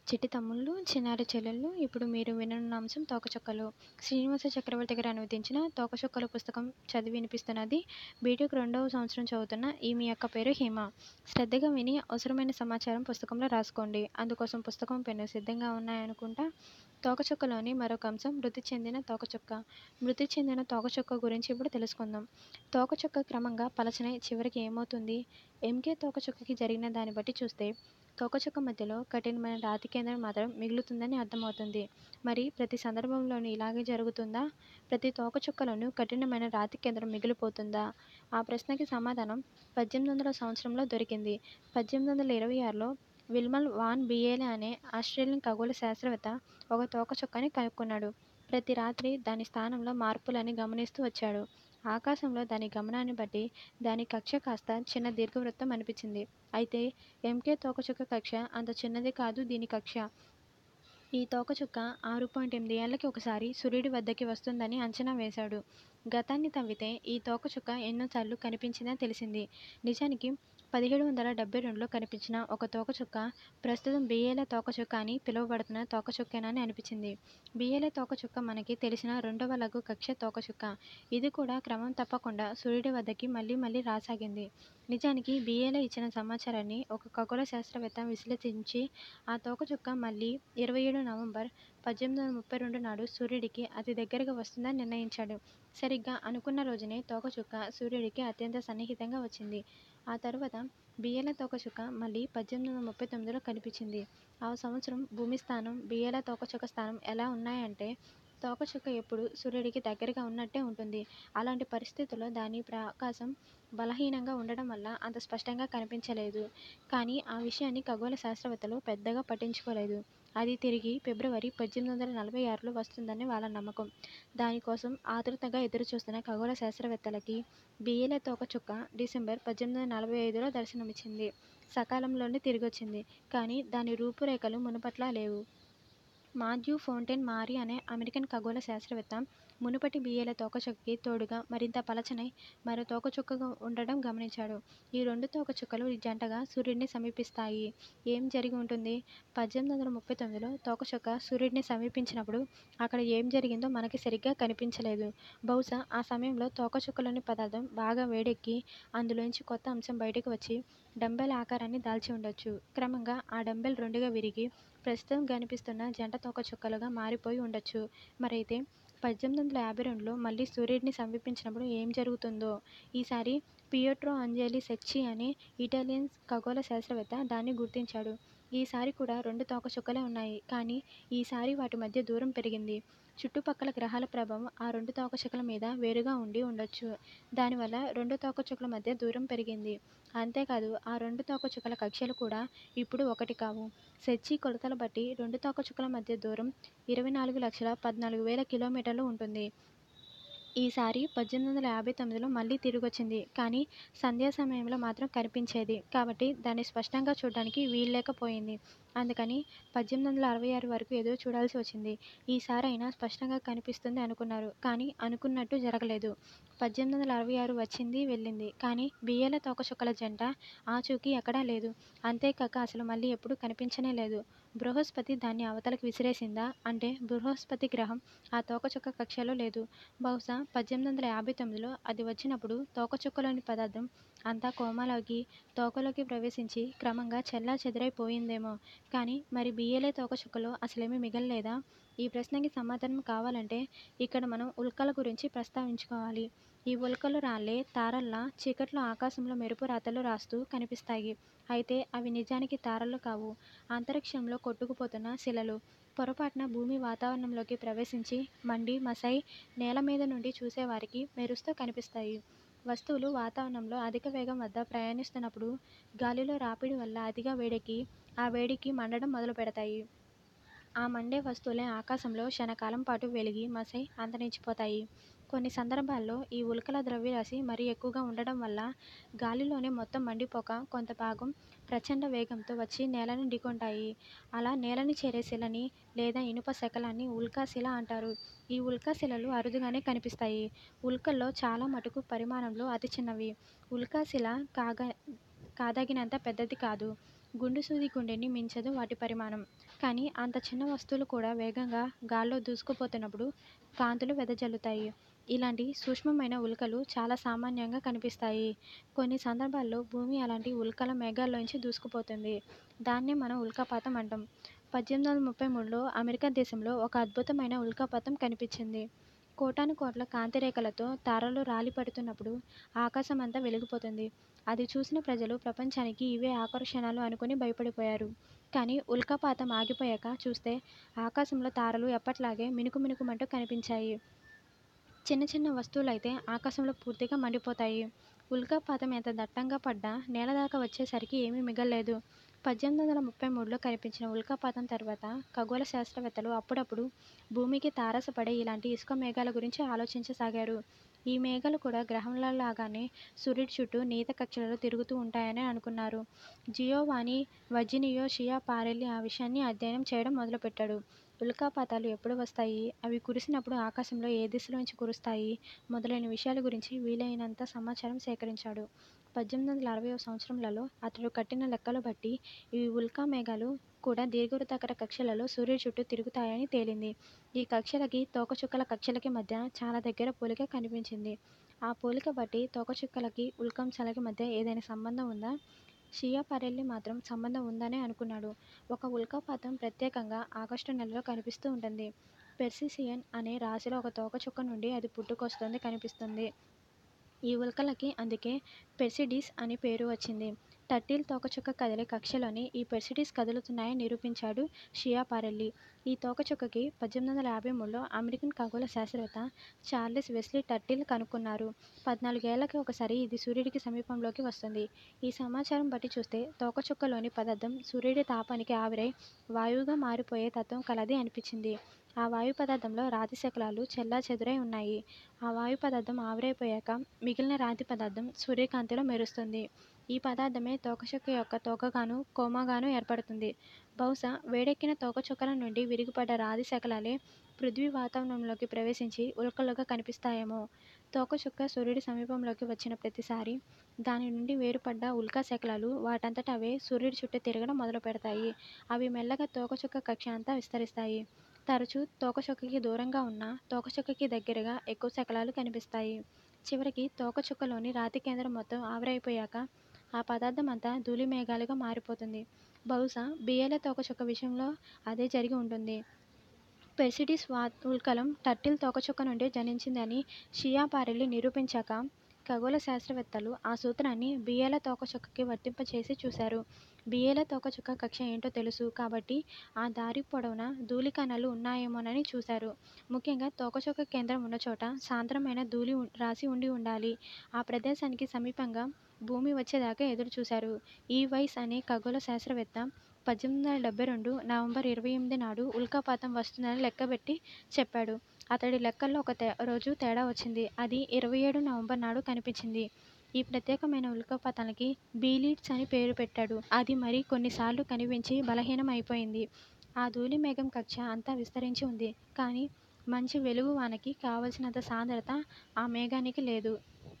చిట్టి తమ్ముళ్ళు, చిన్నారి చెల్లెళ్ళు ఇప్పుడు మీరు విననున్న అంశం తోకచుక్కలు. శ్రీనివాస చక్రవర్తి గారు అనువదించిన 'తోకచుక్కలు' పుస్తకం చదివి వినిపిస్తున్నది బీటెక్ 2వ సంవత్సరం చదువుతున్న మీ అక్క పేరు హిమ. శ్రద్ధగా విని అవసరమైన సమాచారం పుస్తకంలో రాసుకోండి. అందుకోసం పుస్తకం, పెన్ను సిద్ధంగా ఉన్నాయనుకుంటా. తోకచుక్కలోని మరొక అంశం మృతి చెందిన తోకచుక్క. మృతి చెందిన తోకచుక్క గురించి ఇప్పుడు తెలుసుకుందాం. తోకచుక్క క్రమంగా పలచనై చివరికి ఏమవుతుంది? ఎంకే తోకచుక్కకి జరిగిన దాన్ని బట్టి చూస్తే తోకచుక్క మధ్యలో కఠినమైన రాతి కేంద్రం మాత్రం మిగులుతుందని అర్థమవుతుంది. మరి ప్రతి సందర్భంలోనూ ఇలాగే జరుగుతుందా? ప్రతి తోకచుక్కలోనూ కఠినమైన రాతి కేంద్రం మిగిలిపోతుందా? ఆ ప్రశ్నకి సమాధానం 1800 సంవత్సరంలో దొరికింది. 1826లో విల్మన్ వాన్ బియేలే అనే ఆస్ట్రేలియన్ ఖగోళ శాస్త్రవేత్త ఒక తోకచుక్కని కనుక్కున్నాడు. ప్రతి రాత్రి దాని స్థానంలో మార్పులని గమనిస్తూ వచ్చాడు. ఆకాశంలో దాని గమనాన్ని బట్టి దాని కక్ష్య కాస్త చిన్న దీర్ఘవృత్తం అనిపించింది. అయితే ఎంకే తోకచుక్క కక్ష్య అంత చిన్నది కాదు దీని కక్ష్య. ఈ తోకచుక్క 6.8 ఏళ్లకి ఒకసారి సూర్యుడి వద్దకి వస్తుందని అంచనా వేశాడు. గతాన్ని తవ్వితే ఈ తోకచుక్క ఎన్నోసార్లు కనిపించిందని తెలిసింది. నిజానికి 1772లో కనిపించిన ఒక తోకచుక్క ప్రస్తుతం బియేలే తోకచుక్క అని పిలువబడుతున్న తోకచుక్కేనని అనిపించింది. బియేలే తోకచుక్క మనకి తెలిసిన రెండవ లఘు కక్ష్య తోకచుక్క. ఇది కూడా క్రమం తప్పకుండా సూర్యుడి వద్దకి మళ్లీ మళ్లీ రాసాగింది. నిజానికి బియేలే ఇచ్చిన సమాచారాన్ని ఒక ఖగోళ శాస్త్రవేత్త విశ్లేషించి ఆ తోకచుక్క మళ్లీ 27 నవంబర్ 1832 నాడు సూర్యుడికి అతి దగ్గరగా వస్తుందని నిర్ణయించాడు. సరిగ్గా అనుకున్న రోజునే తోకచుక్క సూర్యుడికి అత్యంత సన్నిహితంగా వచ్చింది. ఆ తరువాత బియేలే తోకచుక్క మళ్లీ 1839లో కనిపించింది. ఆ సంవత్సరం భూమి స్థానం, బియేలే తోకచుక్క స్థానం ఎలా ఉన్నాయంటే తోకచుక్క ఎప్పుడూ సూర్యుడికి దగ్గరగా ఉన్నట్టే ఉంటుంది. అలాంటి పరిస్థితుల్లో దాని ప్రకాశం బలహీనంగా ఉండడం వల్ల అంత స్పష్టంగా కనిపించలేదు. కానీ ఆ విషయాన్ని ఖగోళ శాస్త్రవేత్తలు పెద్దగా పట్టించుకోలేదు. అది తిరిగి ఫిబ్రవరి 1846లో వస్తుందని వాళ్ళ నమ్మకం. దానికోసం ఆతృతగా ఎదురుచూస్తున్న ఖగోళ శాస్త్రవేత్తలకి బియేలే తోకచుక్క డిసెంబర్ 1845లో దర్శనమిచ్చింది. సకాలంలోనే తిరిగొచ్చింది. కానీ దాని రూపురేఖలు మునుపట్లా లేవు. మాథ్యూ ఫౌంటైన్ మారీ అనే అమెరికన్ ఖగోళ శాస్త్రవేత్త మునుపటి బియేలే తోకచుక్కకి తోడుగా మరింత పలచనై మరో తోకచుక్క ఉండడం గమనించాడు. ఈ రెండు తోకచుక్కలు జంటగా సూర్యుడిని సమీపిస్తాయి. ఏం జరిగి ఉంటుంది? 1839లో తోకచుక్క సూర్యుడిని సమీపించినప్పుడు అక్కడ ఏం జరిగిందో మనకి సరిగ్గా కనిపించలేదు. బహుశా ఆ సమయంలో తోకచుక్కలోని పదార్థం బాగా వేడెక్కి అందులోంచి కొత్త అంశం బయటకు వచ్చి డంబెల్ ఆకారాన్ని దాల్చి ఉండొచ్చు. క్రమంగా ఆ డంబెల్ రెండుగా విరిగి ప్రస్తుతం కనిపిస్తున్న జంట తోకచుక్కలుగా మారిపోయి ఉండొచ్చు. మరైతే 1852లో మళ్లీ సూర్యుడిని సమీపించినప్పుడు ఏం జరుగుతుందో? ఈసారి పియెట్రో అంజెలి సెర్చి అనే ఇటాలియన్ ఖగోళ శాస్త్రవేత్త దాన్ని గుర్తించాడు. ఈసారి కూడా రెండు తోకచుక్కలే ఉన్నాయి. కానీ ఈసారి వాటి మధ్య దూరం పెరిగింది. చుట్టుపక్కల గ్రహాల ప్రభావం ఆ రెండు తోకచుక్కల మీద వేరుగా ఉండి ఉండొచ్చు. దానివల్ల రెండు తోకచుక్కల మధ్య దూరం పెరిగింది. అంతేకాదు ఆ రెండు తోకచుక్కల కక్ష్యలు కూడా ఇప్పుడు ఒకటి కావు. సెర్చి కొలతల బట్టి రెండు తోకచుక్కల మధ్య దూరం 24,14,000 కిలోమీటర్లు ఉంటుంది. ఈసారి 1859లో మళ్లీ తిరిగొచ్చింది. కానీ సంధ్యా సమయంలో మాత్రం కనిపించేది. కాబట్టి దాన్ని స్పష్టంగా చూడ్డానికి వీల్లేకపోయింది. అందుకని 1866 వరకు ఎదురు చూడాల్సి వచ్చింది. ఈసారైనా స్పష్టంగా కనిపిస్తుంది అనుకున్నారు. కానీ అనుకున్నట్టు జరగలేదు. 1866 వచ్చింది వెళ్ళింది. కానీ బియేలే తోకచుక్కల జంట ఆచూకీ ఎక్కడా లేదు. అంతేకాక అసలు మళ్లీ ఎప్పుడూ కనిపించనే లేదు. బృహస్పతి దాన్ని అవతలకి విసిరేసిందా? అంటే బృహస్పతి గ్రహం ఆ తోకచుక్క కక్ష్యలో లేదు. బహుశా 1859లో అది వచ్చినప్పుడు తోకచుక్కలోని పదార్థం అంతా కోమాలోకి, తోకలోకి ప్రవేశించి క్రమంగా చెల్లాచెదరైపోయిందేమో. కానీ మరి బియేలే తోకచుక్కలో అసలేమీ మిగల్లేదా? ఈ ప్రశ్నకి సమాధానం కావాలంటే ఇక్కడ మనం ఉల్కల గురించి ప్రస్తావించుకోవాలి. ఈ ఉల్కలు రాళ్లే తారల్లా చీకట్లో ఆకాశంలో మెరుపు రాతలు రాస్తూ కనిపిస్తాయి. అయితే అవి నిజానికి తారలు కావు. అంతరిక్షంలో కొట్టుకుపోతున్న శిలలు. పొరపాటున భూమి వాతావరణంలోకి ప్రవేశించి మండి మసై నేల మీద నుండి చూసేవారికి మెరుస్తూ కనిపిస్తాయి. వస్తువులు వాతావరణంలో అధిక వేగం వద్ద ప్రయాణిస్తున్నప్పుడు గాలిలో రాపిడి వల్ల అతిగా వేడెక్కి ఆ వేడికి మండడం మొదలుపెడతాయి. ఆ మండే వస్తువులే ఆకాశంలో క్షణకాలం పాటు వెలిగి మసై అంతరించిపోతాయి. కొన్ని సందర్భాల్లో ఈ ఉల్కల ద్రవ్యరాశి మరీ ఎక్కువగా ఉండడం వల్ల గాలిలోనే మొత్తం మండిపోక కొంత భాగం ప్రచండ వేగంతో వచ్చి నేలని ఢీకొంటాయి. అలా నేలని చేరే శిలని లేదా ఇనుప శకలాన్ని ఉల్కాశిల అంటారు. ఈ ఉల్కాశిలలు అరుదుగానే కనిపిస్తాయి. ఉల్కల్లో చాలా మటుకు పరిమాణంలో అతి చిన్నవి. ఉల్కాశిల కాదగినంత పెద్దది కాదు. గుండు సూది గుండెని మించదు వాటి పరిమాణం. కానీ అంత చిన్న వస్తువులు కూడా వేగంగా గాల్లో దూసుకుపోతున్నప్పుడు కాంతులు వెదజల్లుతాయి. ఇలాంటి సూక్ష్మమైన ఉల్కలు చాలా సామాన్యంగా కనిపిస్తాయి. కొన్ని సందర్భాల్లో భూమి అలాంటి ఉల్కల మేఘాల్లోంచి దూసుకుపోతుంది. దాన్నే మనం ఉల్కాపాతం అంటాం. 1833లో అమెరికా దేశంలో ఒక అద్భుతమైన ఉల్కాపాతం కనిపించింది. కోటానుకోట్ల కాంతిరేఖలతో తారలు రాలిపడుతున్నప్పుడు ఆకాశమంతా వెలిగిపోతుంది. అది చూసిన ప్రజలు ప్రపంచానికి ఇవే ఆకర్షణలు అనుకుని భయపడిపోయారు. కానీ ఉల్కాపాతం ఆగిపోయాక చూస్తే ఆకాశంలో తారలు ఎప్పట్లాగే మిణుకుమిణుకుమంటూ కనిపించాయి. చిన్న చిన్న వస్తువులైతే ఆకాశంలో పూర్తిగా మండిపోతాయి. ఉల్కాపాతం ఎంత దట్టంగా పడ్డా నేల దాకా వచ్చేసరికి ఏమీ మిగల్లేదు. 1833లో కనిపించిన ఉల్కాపాతం తర్వాత ఖగోళ శాస్త్రవేత్తలు అప్పుడప్పుడు భూమికి తారసపడే ఇలాంటి ఇసుక మేఘాల గురించి ఆలోచించసాగారు. ఈ మేఘాలు కూడా గ్రహాలలాగానే సూర్యుడి చుట్టూ నీత కక్షలలో తిరుగుతూ ఉంటాయని అనుకున్నారు. జియోవానీ వర్జీనియో షియాపారెల్లి ఆ విషయాన్ని అధ్యయనం చేయడం మొదలుపెట్టాడు. ఉల్కాపాతాలు ఎప్పుడు వస్తాయి, అవి కురిసినప్పుడు ఆకాశంలో ఏ దిశలోంచి కురుస్తాయి మొదలైన విషయాల గురించి వీలైనంత సమాచారం సేకరించాడు. 1860వ సంవత్సరంలో అతడు కట్టిన లెక్కలు బట్టి ఈ ఉల్కా మేఘాలు కూడా దీర్ఘవృత్తాకార కక్షలలో సూర్యుడి చుట్టూ తిరుగుతాయని తేలింది. ఈ కక్షలకి తోకచుక్కల కక్షలకి మధ్య చాలా దగ్గర పోలిక కనిపించింది. ఆ పోలిక బట్టి తోకచుక్కలకి ఉల్కాంశాలకి మధ్య ఏదైనా సంబంధం ఉందా? షియాపారెల్లి మాత్రం సంబంధం ఉందనే అనుకున్నాడు. ఒక ఉల్కాపాతం ప్రత్యేకంగా ఆగస్టు నెలలో కనిపిస్తూ ఉంటుంది. పెర్సిసియన్ అనే రాశిలో ఒక తోకచుక్క నుండి అది పుట్టుకొస్తోంది కనిపిస్తుంది. ఈ ఉల్కలకి అందుకే పెర్సిడిస్ అని పేరు వచ్చింది. టర్టిల్ తోకచుక్క కదిలే కక్షలోనే ఈ పెర్సిడిస్ కదులుతున్నాయని నిరూపించాడు షియాపారెల్లి. ఈ తోకచుక్కకి 1853లో అమెరికన్ ఖగోళ శాస్త్రవేత్త చార్లెస్ వెస్లీ టర్టిల్ కనుక్కున్నారు. 14 ఏళ్లకి ఒకసారి ఇది సూర్యుడికి సమీపంలోకి వస్తుంది. ఈ సమాచారం బట్టి చూస్తే తోకచుక్కలోని పదార్థం సూర్యుడి తాపానికి ఆవిరై వాయువుగా మారిపోయే తత్వం కలది అనిపించింది. ఆ వాయు పదార్థంలో రాతి శకలాలు చెల్లాచెదురై ఉన్నాయి. ఆ వాయు పదార్థం ఆవిరైపోయాక మిగిలిన రాతి పదార్థం సూర్యకాంతిలో మెరుస్తుంది. ఈ పదార్థమే తోకచుక్క యొక్క తోకగాను కొమ్మగాను ఏర్పడుతుంది. బహుశా వేడెక్కిన తోకచుక్కల నుండి విరిగిపడ్డ రాతి శకలాలే పృథ్వీ వాతావరణంలోకి ప్రవేశించి ఉల్కలుగా కనిపిస్తాయేమో. తోకచుక్క సూర్యుడి సమీపంలోకి వచ్చిన ప్రతిసారి దాని నుండి వేరుపడ్డ ఉల్కా శకలాలు వాటంతట అవే సూర్యుడి చుట్టూ తిరగడం మొదలుపెడతాయి. అవి మెల్లగా తోకచుక్క కక్ష అంతా విస్తరిస్తాయి. తరచూ తోకచుక్కకి దూరంగా ఉన్నా తోకచుక్కకి దగ్గరగా ఎక్కువ శకలాలు కనిపిస్తాయి. చివరికి తోకచుక్కలోని రాతి కేంద్రం మొత్తం ఆవిరైపోయాక ఆ పదార్థం అంతా ధూళిమేఘాలుగా మారిపోతుంది. బహుశా బిఏల తోకచుక్క విషయంలో అదే జరిగి ఉంటుంది. పెర్సిడిస్ ఉల్కలం టర్టిల్ తోకచుక్క నుండి జనించిందని షియాపారెల్లి నిరూపించాక ఖగోళ శాస్త్రవేత్తలు ఆ సూత్రాన్ని బిఏల తోకచుక్కకి వర్తింపచేసి చూశారు. బిఏల తోకచుక్క కక్ష ఏంటో తెలుసు కాబట్టి ఆ దారి పొడవునా ధూళి కణాలు ఉన్నాయేమోనని చూశారు. ముఖ్యంగా తోకచుక్క కేంద్రం ఉన్నచోట సాంద్రమైన ధూళి రాశి ఉండి ఉండాలి. ఆ ప్రదేశానికి సమీపంగా భూమి వచ్చేదాకా ఎదురుచూశారు. ఈ వైస్ అనే ఖగోళ శాస్త్రవేత్త 1872 నవంబర్ 28 నాడు ఉల్కాపాతం వస్తుందని లెక్కబెట్టి చెప్పాడు. అతడి లెక్కల్లో ఒక రోజు తేడా వచ్చింది. అది 27 నవంబర్ నాడు కనిపించింది. ఈ ప్రత్యేకమైన ఉల్కాపాతానికి బీలీడ్స్ అని పేరు పెట్టాడు. అది మరి కొన్నిసార్లు కనిపించి బలహీనం అయిపోయింది. ఆ ధూళి మేఘం కక్ష అంతా విస్తరించి ఉంది. కానీ మంచి వెలుగు వానకి కావలసినంత సాంద్రత ఆ మేఘానికి లేదు.